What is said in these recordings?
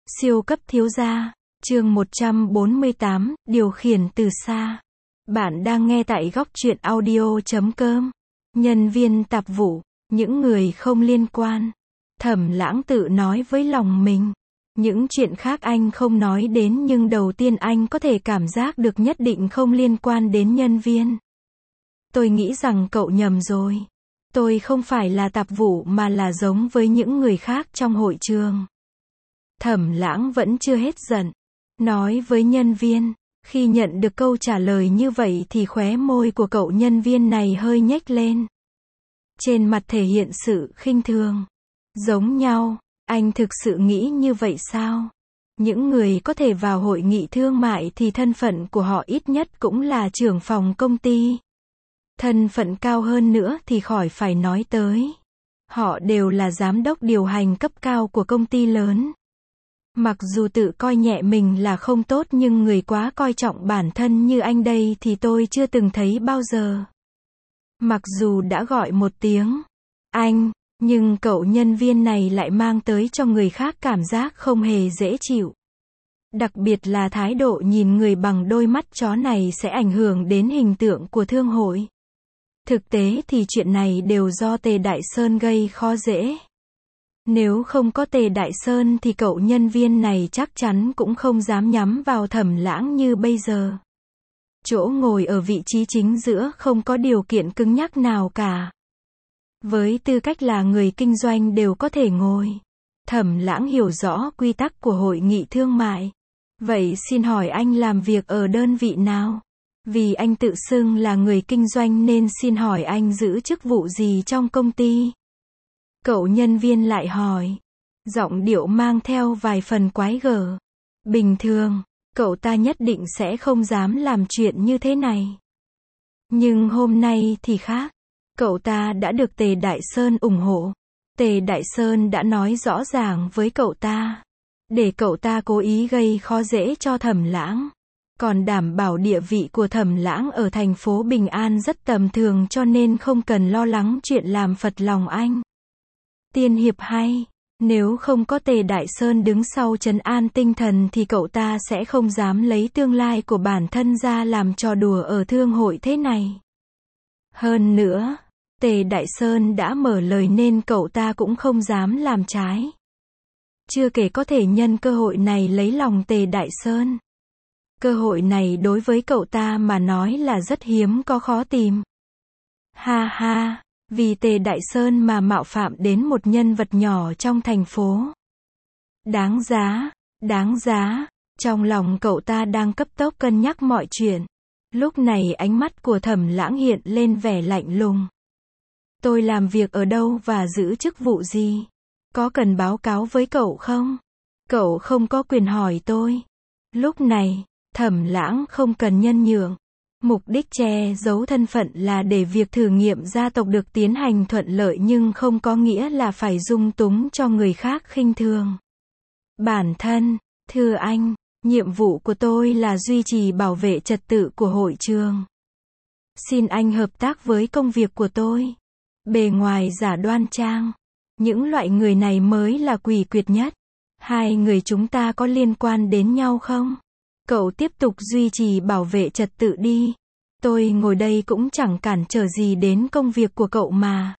Siêu cấp thiếu gia, chương 148, điều khiển từ xa. Bạn đang nghe tại góc truyện audio.com. Nhân viên tạp vụ, những người không liên quan. Thẩm Lãng tự nói với lòng mình. Những chuyện khác anh không nói đến nhưng đầu tiên anh có thể cảm giác được nhất định không liên quan đến nhân viên. Tôi nghĩ rằng cậu nhầm rồi. Tôi không phải là tạp vụ mà là giống với những người khác trong hội trường. Thẩm Lãng vẫn chưa hết giận. Nói với nhân viên. Khi nhận được câu trả lời như vậy thì khóe môi của cậu nhân viên này hơi nhếch lên. Trên mặt thể hiện sự khinh thường. Giống nhau, anh thực sự nghĩ như vậy sao? Những người có thể vào hội nghị thương mại thì thân phận của họ ít nhất cũng là trưởng phòng công ty. Thân phận cao hơn nữa thì khỏi phải nói tới. Họ đều là giám đốc điều hành cấp cao của công ty lớn. Mặc dù tự coi nhẹ mình là không tốt nhưng người quá coi trọng bản thân như anh đây thì tôi chưa từng thấy bao giờ. Mặc dù đã gọi một tiếng anh, nhưng cậu nhân viên này lại mang tới cho người khác cảm giác không hề dễ chịu. Đặc biệt là thái độ nhìn người bằng đôi mắt chó này sẽ ảnh hưởng đến hình tượng của thương hội. Thực tế thì chuyện này đều do Tề Đại Sơn gây khó dễ. Nếu không có Tề Đại Sơn thì cậu nhân viên này chắc chắn cũng không dám nhắm vào Thẩm Lãng như bây giờ. Chỗ ngồi ở vị trí chính giữa không có điều kiện cứng nhắc nào cả. Với tư cách là người kinh doanh đều có thể ngồi. Thẩm Lãng hiểu rõ quy tắc của hội nghị thương mại. Vậy xin hỏi anh làm việc ở đơn vị nào? Vì anh tự xưng là người kinh doanh nên xin hỏi anh giữ chức vụ gì trong công ty? Cậu nhân viên lại hỏi. Giọng điệu mang theo vài phần quái gở. Bình thường, cậu ta nhất định sẽ không dám làm chuyện như thế này. Nhưng hôm nay thì khác. Cậu ta đã được Tề Đại Sơn ủng hộ. Tề Đại Sơn đã nói rõ ràng với cậu ta. Để cậu ta cố ý gây khó dễ cho Thẩm Lãng. Còn đảm bảo địa vị của Thẩm Lãng ở thành phố Bình An rất tầm thường cho nên không cần lo lắng chuyện làm phật lòng anh. Tiên hiệp hay, nếu không có Tề Đại Sơn đứng sau trấn an tinh thần thì cậu ta sẽ không dám lấy tương lai của bản thân ra làm trò đùa ở thương hội thế này. Hơn nữa, Tề Đại Sơn đã mở lời nên cậu ta cũng không dám làm trái. Chưa kể có thể nhân cơ hội này lấy lòng Tề Đại Sơn. Cơ hội này đối với cậu ta mà nói là rất hiếm có khó tìm. Ha ha, vì Tề Đại Sơn mà mạo phạm đến một nhân vật nhỏ trong thành phố. Đáng giá, đáng giá. Trong lòng cậu ta đang cấp tốc cân nhắc mọi chuyện. Lúc này ánh mắt của Thẩm Lãng hiện lên vẻ lạnh lùng. Tôi làm việc ở đâu và giữ chức vụ gì? Có cần báo cáo với cậu không? Cậu không có quyền hỏi tôi. Lúc này, Thẩm Lãng không cần nhân nhượng. Mục đích che giấu thân phận là để việc thử nghiệm gia tộc được tiến hành thuận lợi nhưng không có nghĩa là phải dung túng cho người khác khinh thường. Bản thân, thưa anh, nhiệm vụ của tôi là duy trì bảo vệ trật tự của hội trường. Xin anh hợp tác với công việc của tôi. Bề ngoài giả đoan trang. Những loại người này mới là quỷ quyệt nhất. Hai người chúng ta có liên quan đến nhau không? Cậu tiếp tục duy trì bảo vệ trật tự đi. Tôi ngồi đây cũng chẳng cản trở gì đến công việc của cậu mà.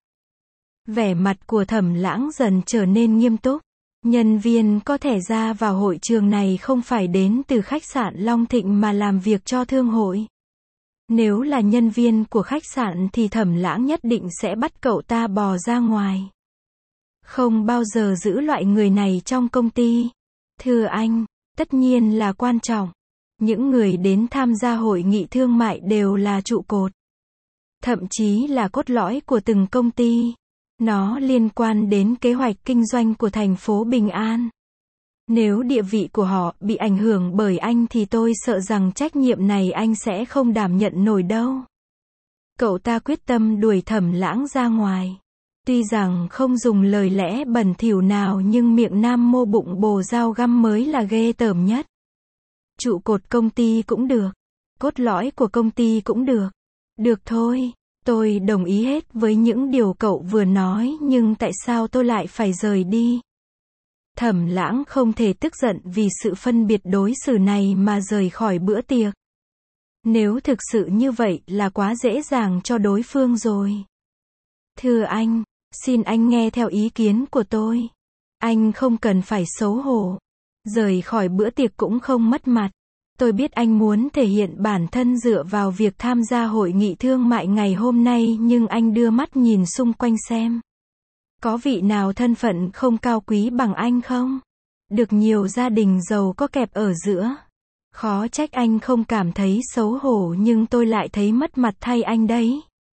Vẻ mặt của Thẩm Lãng dần trở nên nghiêm túc. Nhân viên có thẻ ra vào hội trường này không phải đến từ khách sạn Long Thịnh mà làm việc cho thương hội. Nếu là nhân viên của khách sạn thì Thẩm Lãng nhất định sẽ bắt cậu ta bò ra ngoài. Không bao giờ giữ loại người này trong công ty. Thưa anh, tất nhiên là quan trọng. Những người đến tham gia hội nghị thương mại đều là trụ cột. Thậm chí là cốt lõi của từng công ty. Nó liên quan đến kế hoạch kinh doanh của thành phố Bình An. Nếu địa vị của họ bị ảnh hưởng bởi anh thì tôi sợ rằng trách nhiệm này anh sẽ không đảm nhận nổi đâu. Cậu ta quyết tâm đuổi Thẩm Lãng ra ngoài. Tuy rằng không dùng lời lẽ bẩn thỉu nào nhưng miệng nam mô bụng bồ dao găm mới là ghê tởm nhất. Trụ cột công ty cũng được. Cốt lõi của công ty cũng được. Được thôi, tôi đồng ý hết với những điều cậu vừa nói nhưng tại sao tôi lại phải rời đi? Thẩm Lãng không thể tức giận vì sự phân biệt đối xử này mà rời khỏi bữa tiệc. Nếu thực sự như vậy là quá dễ dàng cho đối phương rồi. Thưa anh, xin anh nghe theo ý kiến của tôi. Anh không cần phải xấu hổ. Rời khỏi bữa tiệc cũng không mất mặt. Tôi biết anh muốn thể hiện bản thân dựa vào việc tham gia hội nghị thương mại ngày hôm nay, nhưng anh đưa mắt nhìn xung quanh xem. Có vị nào thân phận không cao quý bằng anh không? Được nhiều gia đình giàu có kẹp ở giữa. Khó trách anh không cảm thấy xấu hổ, nhưng tôi lại thấy mất mặt thay anh đấy.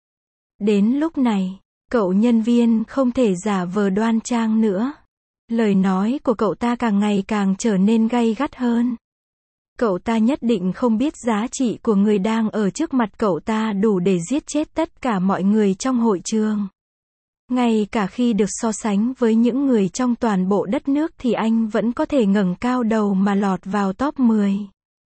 Đến lúc này, cậu nhân viên không thể giả vờ đoan trang nữa. Lời nói của cậu ta càng ngày càng trở nên gay gắt hơn. Cậu ta nhất định không biết giá trị của người đang ở trước mặt cậu ta đủ để giết chết tất cả mọi người trong hội trường. Ngay cả khi được so sánh với những người trong toàn bộ đất nước thì anh vẫn có thể ngẩng cao đầu mà lọt vào top 10.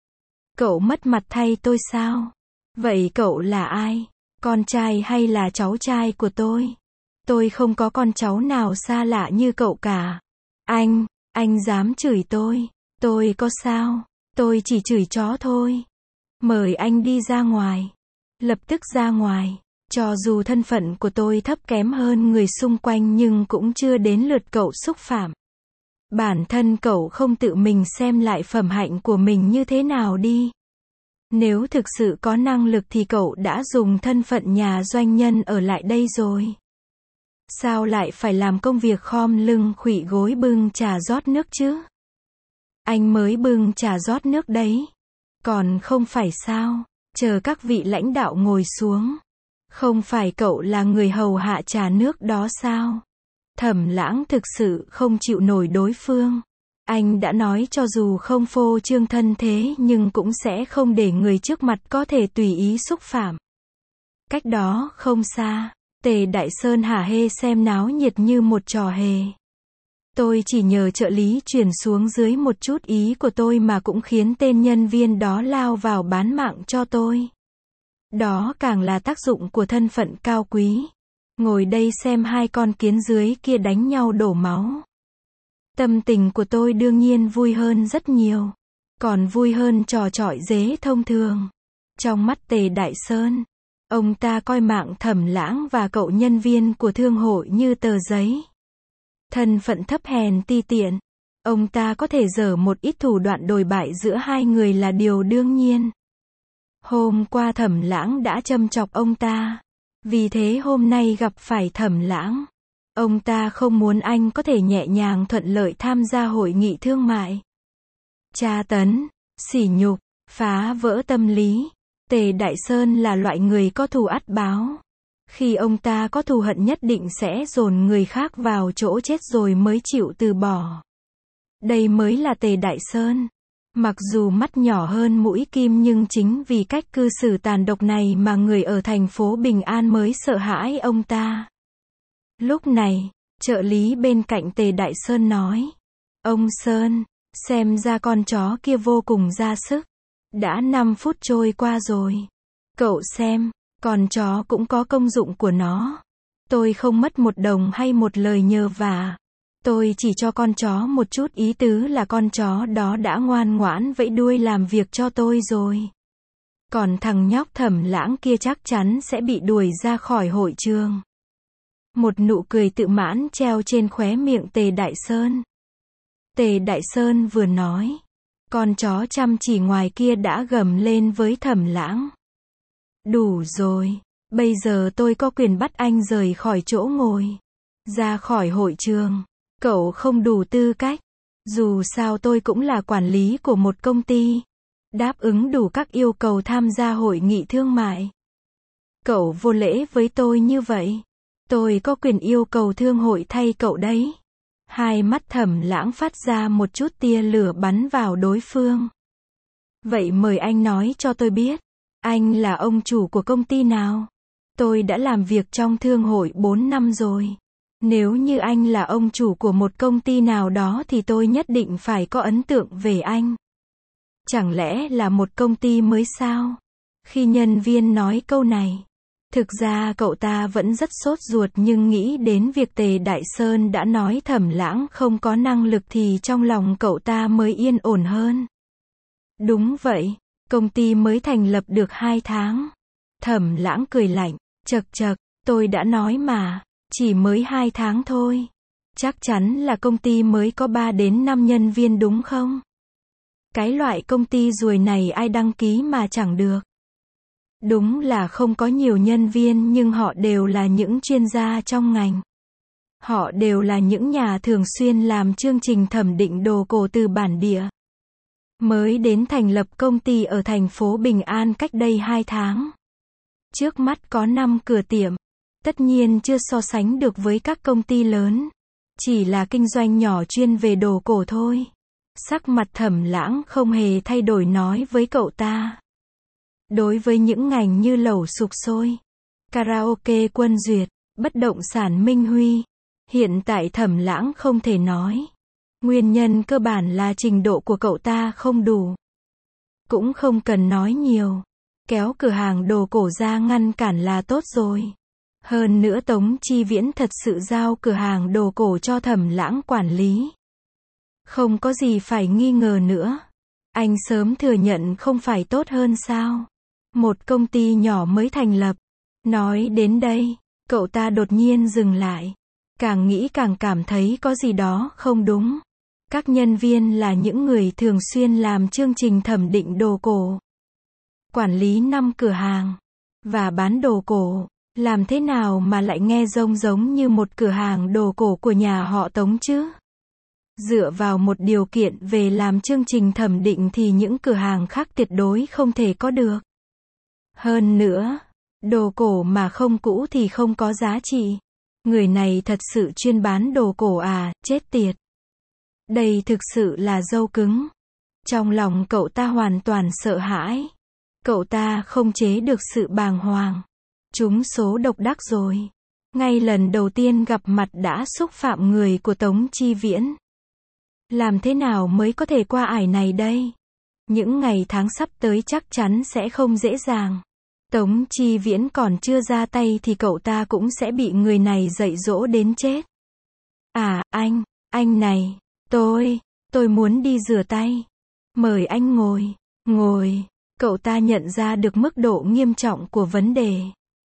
Cậu mất mặt thay tôi sao? Vậy cậu là ai? Con trai hay là cháu trai của tôi? Tôi không có con cháu nào xa lạ như cậu cả. Anh dám chửi tôi? Tôi có sao? Tôi chỉ chửi chó thôi. Mời anh đi ra ngoài. Lập tức ra ngoài. Cho dù thân phận của tôi thấp kém hơn người xung quanh nhưng cũng chưa đến lượt cậu xúc phạm. Bản thân cậu không tự mình xem lại phẩm hạnh của mình như thế nào đi. Nếu thực sự có năng lực thì cậu đã dùng thân phận nhà doanh nhân ở lại đây rồi. Sao lại phải làm công việc khom lưng khuỵu gối bưng trà rót nước chứ? Anh mới bưng trà rót nước đấy. Còn không phải sao? Chờ các vị lãnh đạo ngồi xuống. Không phải cậu là người hầu hạ trà nước đó sao? Thẩm Lãng thực sự không chịu nổi đối phương. Anh đã nói cho dù không phô trương thân thế nhưng cũng sẽ không để người trước mặt có thể tùy ý xúc phạm. Cách đó không xa, Tề Đại Sơn hả hê xem náo nhiệt như một trò hề. Tôi chỉ nhờ trợ lý truyền xuống dưới một chút ý của tôi mà cũng khiến tên nhân viên đó lao vào bán mạng cho tôi. Đó càng là tác dụng của thân phận cao quý. Ngồi đây xem hai con kiến dưới kia đánh nhau đổ máu. Tâm tình của tôi đương nhiên vui hơn rất nhiều. Còn vui hơn trò chọi dế thông thường. Trong mắt Tề Đại Sơn, ông ta coi mạng Thẩm Lãng và cậu nhân viên của thương hội như tờ giấy. Thân phận thấp hèn ti tiện. Ông ta có thể giở một ít thủ đoạn đồi bại giữa hai người là điều đương nhiên. Hôm qua Thẩm Lãng đã châm chọc ông ta. Vì thế hôm nay gặp phải Thẩm Lãng. Ông ta không muốn anh có thể nhẹ nhàng thuận lợi tham gia hội nghị thương mại. Tra tấn, sỉ nhục, phá vỡ tâm lý. Tề Đại Sơn là loại người có thù ắt báo. Khi ông ta có thù hận nhất định sẽ dồn người khác vào chỗ chết rồi mới chịu từ bỏ. Đây mới là Tề Đại Sơn. Mặc dù mắt nhỏ hơn mũi kim nhưng chính vì cách cư xử tàn độc này mà người ở thành phố Bình An mới sợ hãi ông ta. Lúc này, trợ lý bên cạnh Tề Đại Sơn nói. Ông Sơn, xem ra con chó kia vô cùng ra sức. Đã 5 phút trôi qua rồi. Cậu xem, con chó cũng có công dụng của nó. Tôi không mất một đồng hay một lời nhờ vả. Tôi chỉ cho con chó một chút ý tứ là con chó đó đã ngoan ngoãn vẫy đuôi làm việc cho tôi rồi. Còn thằng nhóc Thẩm Lãng kia chắc chắn sẽ bị đuổi ra khỏi hội trường. Một nụ cười tự mãn treo trên khóe miệng Tề Đại Sơn. Tề Đại Sơn vừa nói, con chó chăm chỉ ngoài kia đã gầm lên với Thẩm Lãng. Đủ rồi, bây giờ tôi có quyền bắt anh rời khỏi chỗ ngồi. Ra khỏi hội trường. Cậu không đủ tư cách. Dù sao tôi cũng là quản lý của một công ty. Đáp ứng đủ các yêu cầu tham gia hội nghị thương mại. Cậu vô lễ với tôi như vậy. Tôi có quyền yêu cầu thương hội thay cậu đấy. Hai mắt Thẩm Lãng phát ra một chút tia lửa bắn vào đối phương. Vậy mời anh nói cho tôi biết. Anh là ông chủ của công ty nào? Tôi đã làm việc trong thương hội 4 năm rồi. Nếu như anh là ông chủ của một công ty nào đó thì tôi nhất định phải có ấn tượng về anh. Chẳng lẽ là một công ty mới sao? Khi nhân viên nói câu này, Thực ra cậu ta vẫn rất sốt ruột nhưng nghĩ đến việc Tề Đại Sơn đã nói Thẩm Lãng không có năng lực thì trong lòng cậu ta mới yên ổn hơn. Đúng vậy, công ty mới thành lập được 2 tháng. Thẩm Lãng cười lạnh, chậc chậc, tôi đã nói mà, chỉ mới 2 tháng thôi. Chắc chắn là công ty mới có 3 đến 5 nhân viên đúng không? Cái loại công ty ruồi này ai đăng ký mà chẳng được. Đúng là không có nhiều nhân viên nhưng họ đều là những chuyên gia trong ngành. Họ đều là những nhà thường xuyên làm chương trình thẩm định đồ cổ từ bản địa. Mới đến thành lập công ty ở thành phố Bình An cách đây 2 tháng. Trước mắt có 5 cửa tiệm. Tất nhiên chưa so sánh được với các công ty lớn. Chỉ là kinh doanh nhỏ chuyên về đồ cổ thôi. Sắc mặt Thẩm Lãng không hề thay đổi nói với cậu ta. Đối với những ngành như lẩu sục sôi, karaoke Quân Duyệt, bất động sản Minh Huy, hiện tại Thẩm Lãng không thể nói. Nguyên nhân cơ bản là trình độ của cậu ta không đủ. Cũng không cần nói nhiều. Kéo cửa hàng đồ cổ ra ngăn cản là tốt rồi. Hơn nữa Tống Chi Viễn thật sự giao cửa hàng đồ cổ cho Thẩm Lãng quản lý. Không có gì phải nghi ngờ nữa. Anh sớm thừa nhận không phải tốt hơn sao? Một công ty nhỏ mới thành lập. Nói đến đây, cậu ta đột nhiên dừng lại. Càng nghĩ càng cảm thấy có gì đó không đúng. Các nhân viên là những người thường xuyên làm chương trình thẩm định đồ cổ. Quản lý 5 cửa hàng. Và bán đồ cổ. Làm thế nào mà lại nghe giống như một cửa hàng đồ cổ của nhà họ Tống chứ? Dựa vào một điều kiện về làm chương trình thẩm định thì những cửa hàng khác tuyệt đối không thể có được. Hơn nữa, đồ cổ mà không cũ thì không có giá trị. Người này thật sự chuyên bán đồ cổ à, chết tiệt. Đây thực sự là dâu cứng. Trong lòng cậu ta hoàn toàn sợ hãi. Cậu ta không chế được sự bàng hoàng. Trúng số độc đắc rồi. Ngay lần đầu tiên gặp mặt đã xúc phạm người của Tống Chi Viễn. Làm thế nào mới có thể qua ải này đây? Những ngày tháng sắp tới chắc chắn sẽ không dễ dàng. Tống Chi Viễn còn chưa ra tay thì cậu ta cũng sẽ bị người này dạy dỗ đến chết. À, anh này, tôi muốn đi rửa tay. Mời anh ngồi. Cậu ta nhận ra được mức độ nghiêm trọng của vấn đề.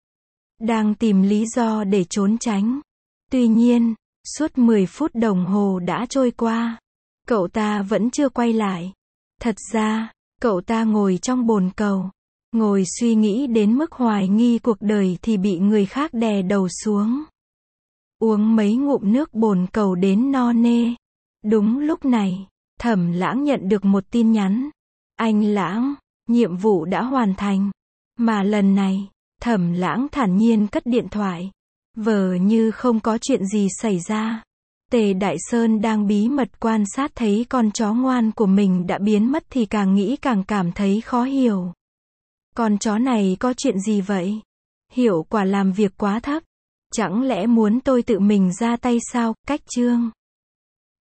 Đang tìm lý do để trốn tránh. Tuy nhiên, suốt 10 phút đồng hồ đã trôi qua. Cậu ta vẫn chưa quay lại. Thật ra, cậu ta ngồi trong bồn cầu. Ngồi suy nghĩ đến mức hoài nghi cuộc đời thì bị người khác đè đầu xuống. Uống mấy ngụm nước bồn cầu đến no nê. Đúng lúc này, Thẩm Lãng nhận được một tin nhắn. Anh Lãng, nhiệm vụ đã hoàn thành. Mà lần này, Thẩm Lãng thản nhiên cất điện thoại. Vờ như không có chuyện gì xảy ra. Tề Đại Sơn đang bí mật quan sát thấy con chó ngoan của mình đã biến mất thì càng nghĩ càng cảm thấy khó hiểu. Con chó này có chuyện gì vậy? Hiệu quả làm việc quá thấp. Chẳng lẽ muốn tôi tự mình ra tay sao? Cách chương